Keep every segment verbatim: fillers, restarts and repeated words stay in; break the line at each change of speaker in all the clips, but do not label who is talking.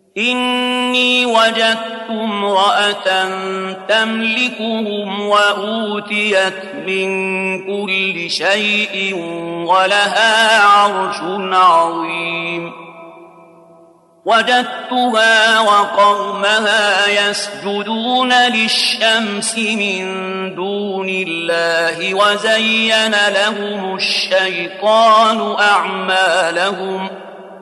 إني وجدت امرأة تملكهم وأوتيت من كل شيء ولها عرش عظيم. وجدتها وقومها يسجدون للشمس من دون الله وزين لهم الشيطان أعمالهم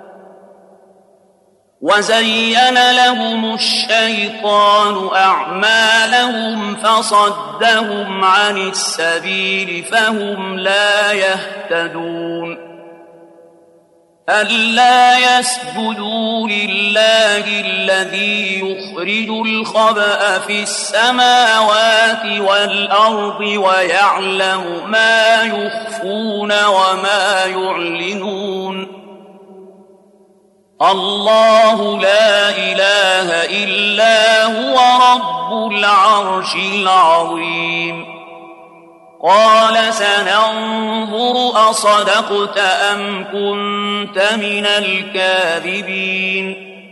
وزين لهم الشيطان أعمالهم فصدهم عن السبيل فهم لا يهتدون. ألا يسجدوا لله الذي يخرج الخبأ في السماوات والأرض ويعلم ما يخفون وما يعلنون. الله لا إله إلا هو رب العرش العظيم. قال سننظر أصدقت أم كنت من الكاذبين.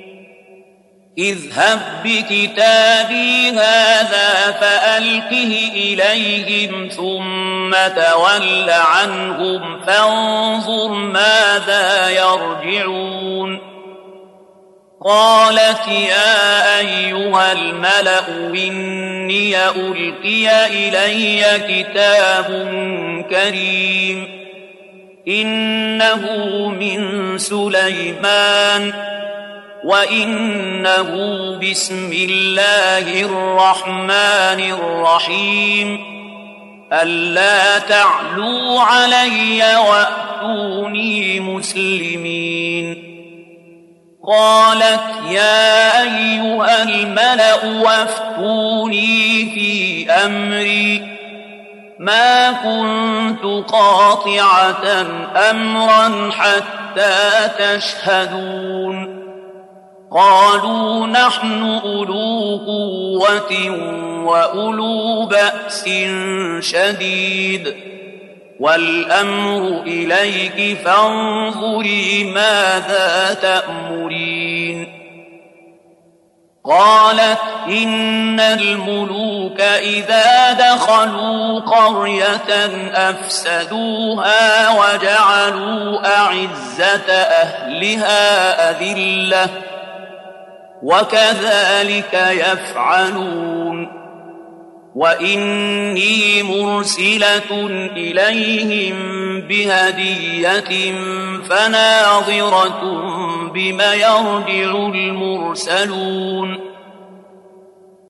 اذهب بكتابي هذا فألقه إليهم ثم تول عنهم فانظر ماذا يرجعون. قالت يا أيها الملأ إني ألقي إلي كتاب كريم إنه من سليمان وإنه بسم الله الرحمن الرحيم ألا تعلوا علي وأتوني مسلمين. قالت يا أيها الملأ وافتوني في أمري ما كنت قاطعة أمرا حتى تشهدون. قالوا نحن أولو قوة وأولو بأس شديد والأمر إليك فانظري ماذا تأمرين. قالت إن الملوك إذا دخلوا قرية أفسدوها وجعلوا أعزة أهلها أذلة وكذلك يفعلون. وإني مرسلة إليهم بهدية فناظرة بما يرجع المرسلون.